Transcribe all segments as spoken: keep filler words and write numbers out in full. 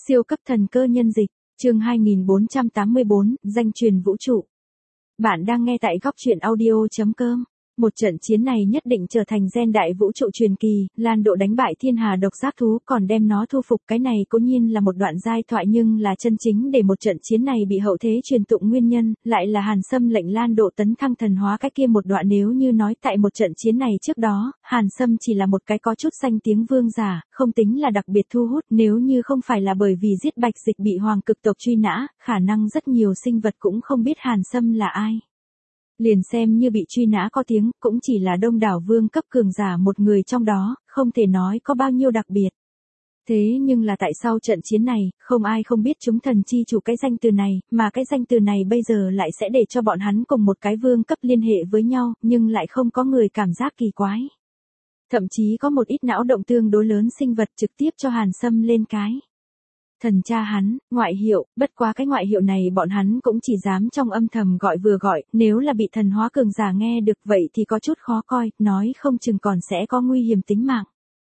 Siêu cấp thần cơ nhân dịch, chương hai nghìn bốn trăm tám mươi bốn, danh truyền vũ trụ. Bạn đang nghe tại góc truyện audio chấm com. Một trận chiến này nhất định trở thành gen đại vũ trụ truyền kỳ, Lan Độ đánh bại thiên hà độc giác thú còn đem nó thu phục, cái này cố nhiên là một đoạn giai thoại nhưng là chân chính để một trận chiến này bị hậu thế truyền tụng nguyên nhân, lại là Hàn Sâm lệnh Lan Độ tấn thăng thần hóa cái kia một đoạn. Nếu như nói tại một trận chiến này trước đó, Hàn Sâm chỉ là một cái có chút danh tiếng vương giả, không tính là đặc biệt thu hút, nếu như không phải là bởi vì giết Bạch Dịch bị hoàng cực tộc truy nã, khả năng rất nhiều sinh vật cũng không biết Hàn Sâm là ai. Liền xem như bị truy nã có tiếng, cũng chỉ là đông đảo vương cấp cường giả một người trong đó, không thể nói có bao nhiêu đặc biệt. Thế nhưng là tại sau trận chiến này, không ai không biết chúng thần chi chủ cái danh từ này, mà cái danh từ này bây giờ lại sẽ để cho bọn hắn cùng một cái vương cấp liên hệ với nhau, nhưng lại không có người cảm giác kỳ quái. Thậm chí có một ít não động tương đối lớn sinh vật trực tiếp cho Hàn Sâm lên cái thần cha hắn, ngoại hiệu, bất quá cái ngoại hiệu này bọn hắn cũng chỉ dám trong âm thầm gọi vừa gọi, nếu là bị thần hóa cường giả nghe được vậy thì có chút khó coi, nói không chừng còn sẽ có nguy hiểm tính mạng.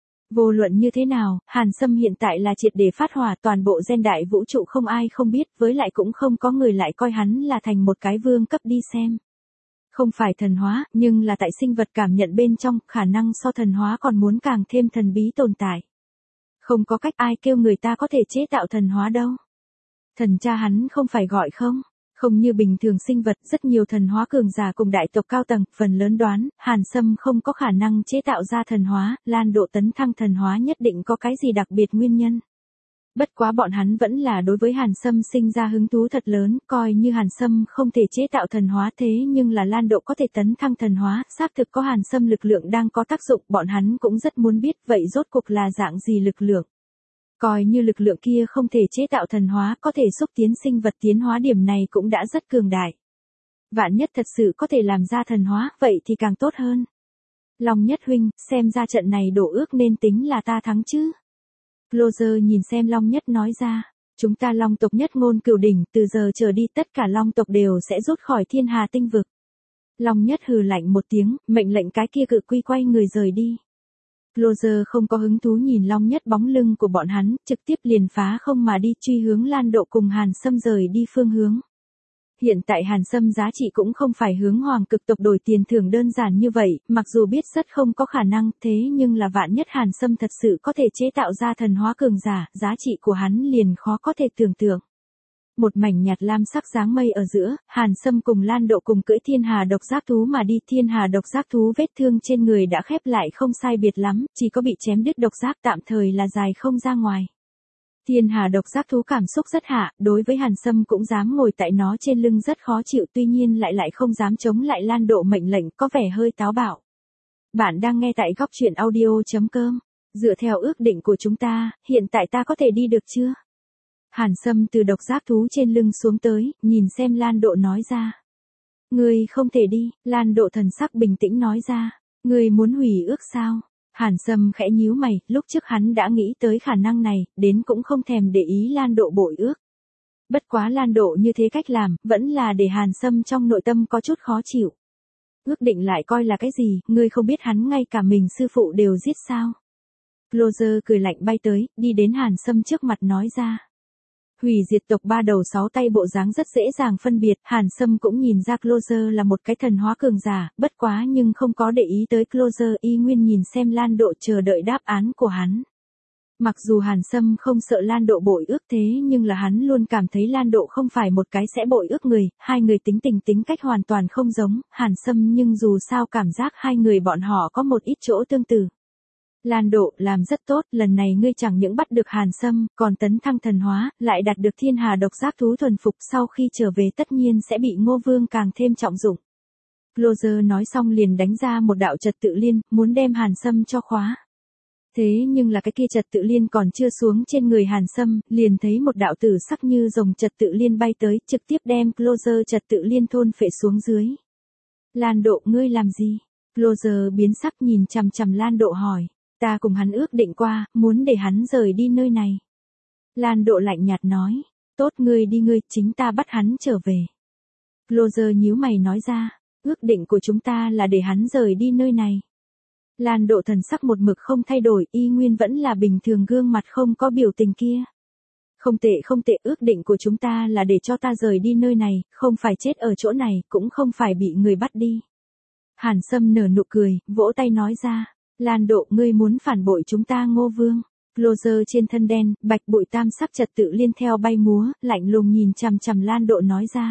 Vô luận như thế nào, Hàn Sâm hiện tại là triệt để phát hỏa, toàn bộ gen đại vũ trụ không ai không biết, với lại cũng không có người lại coi hắn là thành một cái vương cấp đi xem. Không phải thần hóa, nhưng là tại sinh vật cảm nhận bên trong, khả năng so thần hóa còn muốn càng thêm thần bí tồn tại. Không có cách ai kêu người ta có thể chế tạo thần hóa đâu. Thần cha hắn không phải gọi không? Không như bình thường sinh vật, rất nhiều thần hóa cường giả cùng đại tộc cao tầng, phần lớn đoán, Hàn Sâm không có khả năng chế tạo ra thần hóa, Lan Độ tấn thăng thần hóa nhất định có cái gì đặc biệt nguyên nhân. Bất quá bọn hắn vẫn là đối với Hàn Sâm sinh ra hứng thú thật lớn, coi như Hàn Sâm không thể chế tạo thần hóa thế nhưng là Lan Độ có thể tấn thăng thần hóa, xác thực có Hàn Sâm lực lượng đang có tác dụng, bọn hắn cũng rất muốn biết vậy rốt cuộc là dạng gì lực lượng. Coi như lực lượng kia không thể chế tạo thần hóa, có thể xúc tiến sinh vật tiến hóa, điểm này cũng đã rất cường đại. Vạn nhất thật sự có thể làm ra thần hóa, vậy thì càng tốt hơn. Long Nhất huynh, xem ra trận này đổ ước nên tính là ta thắng chứ. Closer nhìn xem Long Nhất nói ra, chúng ta Long tộc nhất ngôn cửu đỉnh, từ giờ trở đi tất cả Long tộc đều sẽ rút khỏi thiên hà tinh vực. Long Nhất hừ lạnh một tiếng, mệnh lệnh cái kia cự quy quay người rời đi. Closer không có hứng thú nhìn Long Nhất bóng lưng của bọn hắn, trực tiếp liền phá không mà đi, truy hướng Lan Độ cùng Hàn Sâm rời đi phương hướng. Hiện tại Hàn Sâm giá trị cũng không phải hướng hoàng cực tộc đổi tiền thưởng đơn giản như vậy, mặc dù biết rất không có khả năng, thế nhưng là vạn nhất Hàn Sâm thật sự có thể chế tạo ra thần hóa cường giả, giá trị của hắn liền khó có thể tưởng tượng. Một mảnh nhạt lam sắc dáng mây ở giữa, Hàn Sâm cùng Lan Độ cùng cưỡi thiên hà độc giác thú mà đi, thiên hà độc giác thú vết thương trên người đã khép lại không sai biệt lắm, chỉ có bị chém đứt độc giác tạm thời là dài không ra ngoài. Thiên hà độc giác thú cảm xúc rất hạ, đối với Hàn Sâm cũng dám ngồi tại nó trên lưng rất khó chịu, tuy nhiên lại lại không dám chống lại Lan Độ mệnh lệnh, có vẻ hơi táo bạo. Bạn đang nghe tại góc truyện audio chấm com. Dựa theo ước định của chúng ta, hiện tại ta có thể đi được chưa? Hàn Sâm từ độc giác thú trên lưng xuống tới, nhìn xem Lan Độ nói ra. Ngươi không thể đi, Lan Độ thần sắc bình tĩnh nói ra. Ngươi muốn hủy ước sao? Hàn Sâm khẽ nhíu mày, lúc trước hắn đã nghĩ tới khả năng này, đến cũng không thèm để ý Lan Độ bội ước. Bất quá Lan Độ như thế cách làm, vẫn là để Hàn Sâm trong nội tâm có chút khó chịu. Ước định lại coi là cái gì, ngươi không biết hắn ngay cả mình sư phụ đều giết sao? Closer cười lạnh bay tới, đi đến Hàn Sâm trước mặt nói ra. Hủy diệt tộc ba đầu sáu tay bộ dáng rất dễ dàng phân biệt, Hàn Sâm cũng nhìn ra Closer là một cái thần hóa cường giả, bất quá nhưng không có để ý tới Closer, y nguyên nhìn xem Lan Độ chờ đợi đáp án của hắn. Mặc dù Hàn Sâm không sợ Lan Độ bội ước thế nhưng là hắn luôn cảm thấy Lan Độ không phải một cái sẽ bội ước người, hai người tính tình tính cách hoàn toàn không giống, Hàn Sâm nhưng dù sao cảm giác hai người bọn họ có một ít chỗ tương tự. Lan Độ làm rất tốt, lần này ngươi chẳng những bắt được Hàn Sâm, còn tấn thăng thần hóa, lại đạt được thiên hà độc giác thú thuần phục, sau khi trở về tất nhiên sẽ bị Ngô Vương càng thêm trọng dụng. Closer nói xong liền đánh ra một đạo trật tự liên, muốn đem Hàn Sâm cho khóa. Thế nhưng là cái kia trật tự liên còn chưa xuống trên người Hàn Sâm, liền thấy một đạo tử sắc như rồng trật tự liên bay tới, trực tiếp đem Closer trật tự liên thôn phệ xuống dưới. Lan Độ ngươi làm gì? Closer biến sắc nhìn chằm chằm Lan Độ hỏi. Ta cùng hắn ước định qua, muốn để hắn rời đi nơi này. Lan Độ lạnh nhạt nói, tốt ngươi đi ngươi, chính ta bắt hắn trở về. Closer nhíu mày nói ra, ước định của chúng ta là để hắn rời đi nơi này. Lan Độ thần sắc một mực không thay đổi, y nguyên vẫn là bình thường, gương mặt không có biểu tình kia. Không tệ không tệ, ước định của chúng ta là để cho ta rời đi nơi này, không phải chết ở chỗ này, cũng không phải bị người bắt đi. Hàn Sâm nở nụ cười, vỗ tay nói ra. Lan Độ, ngươi muốn phản bội chúng ta Ngô Vương. Closer trên thân đen, bạch bụi tam sắc trật tự liên theo bay múa, lạnh lùng nhìn chằm chằm Lan Độ nói ra.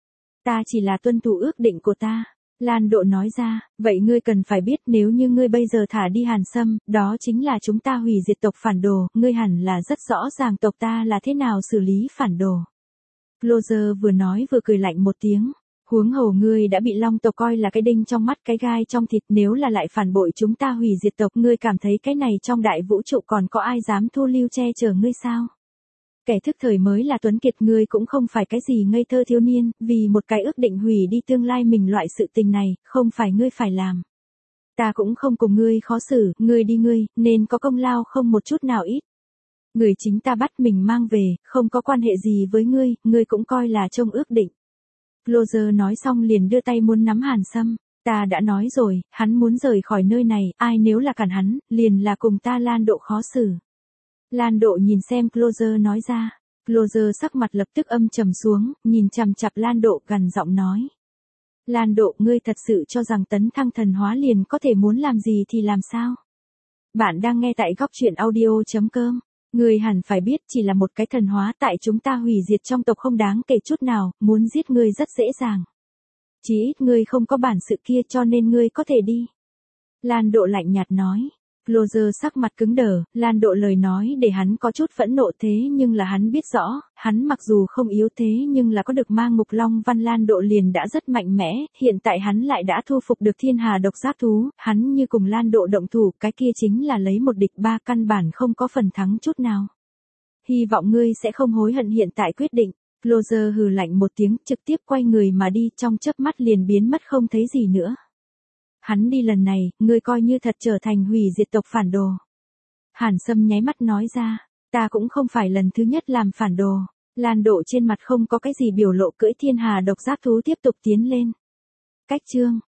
Ta chỉ là tuân thủ ước định của ta. Lan Độ nói ra, vậy ngươi cần phải biết nếu như ngươi bây giờ thả đi Hàn Sâm, đó chính là chúng ta hủy diệt tộc phản đồ, ngươi hẳn là rất rõ ràng tộc ta là thế nào xử lý phản đồ. Closer vừa nói vừa cười lạnh một tiếng. Huống hồ ngươi đã bị Long tộc coi là cái đinh trong mắt, cái gai trong thịt, nếu là lại phản bội chúng ta hủy diệt tộc, ngươi cảm thấy cái này trong đại vũ trụ còn có ai dám thu lưu che chở ngươi sao? Kẻ thức thời mới là tuấn kiệt, ngươi cũng không phải cái gì ngây thơ thiếu niên, vì một cái ước định hủy đi tương lai mình, loại sự tình này, không phải ngươi phải làm. Ta cũng không cùng ngươi khó xử, ngươi đi ngươi, nên có công lao không một chút nào ít. Người chính ta bắt mình mang về, không có quan hệ gì với ngươi, ngươi cũng coi là trong ước định. Closer nói xong liền đưa tay muốn nắm Hàn Sâm. Ta đã nói rồi, hắn muốn rời khỏi nơi này, ai nếu là cản hắn, liền là cùng ta Lan Độ khó xử. Lan Độ nhìn xem Closer nói ra. Closer sắc mặt lập tức âm trầm xuống, nhìn chằm chằm Lan Độ gằn giọng nói. Lan Độ, ngươi thật sự cho rằng tấn thăng thần hóa liền có thể muốn làm gì thì làm sao? Bạn đang nghe tại góc truyện audio chấm com. Ngươi hẳn phải biết chỉ là một cái thần hóa tại chúng ta hủy diệt trong tộc không đáng kể chút nào, muốn giết ngươi rất dễ dàng. Chỉ ít ngươi không có bản sự kia cho nên ngươi có thể đi. Lan Độ lạnh nhạt nói. Closer sắc mặt cứng đờ, Lan Độ lời nói để hắn có chút phẫn nộ, thế nhưng là hắn biết rõ, hắn mặc dù không yếu thế nhưng là có được ma ngục long văn Lan Độ liền đã rất mạnh mẽ, hiện tại hắn lại đã thu phục được thiên hà độc giác thú, hắn như cùng Lan Độ động thủ, cái kia chính là lấy một địch ba, căn bản không có phần thắng chút nào. Hy vọng ngươi sẽ không hối hận hiện tại quyết định. Closer hừ lạnh một tiếng, trực tiếp quay người mà đi, trong chớp mắt liền biến mất không thấy gì nữa. Hắn đi lần này, ngươi coi như thật trở thành hủy diệt tộc phản đồ. Hàn Sâm nháy mắt nói ra, ta cũng không phải lần thứ nhất làm phản đồ. Lan Độ trên mặt không có cái gì biểu lộ, cưỡi thiên hà độc giác thú tiếp tục tiến lên. Cách chương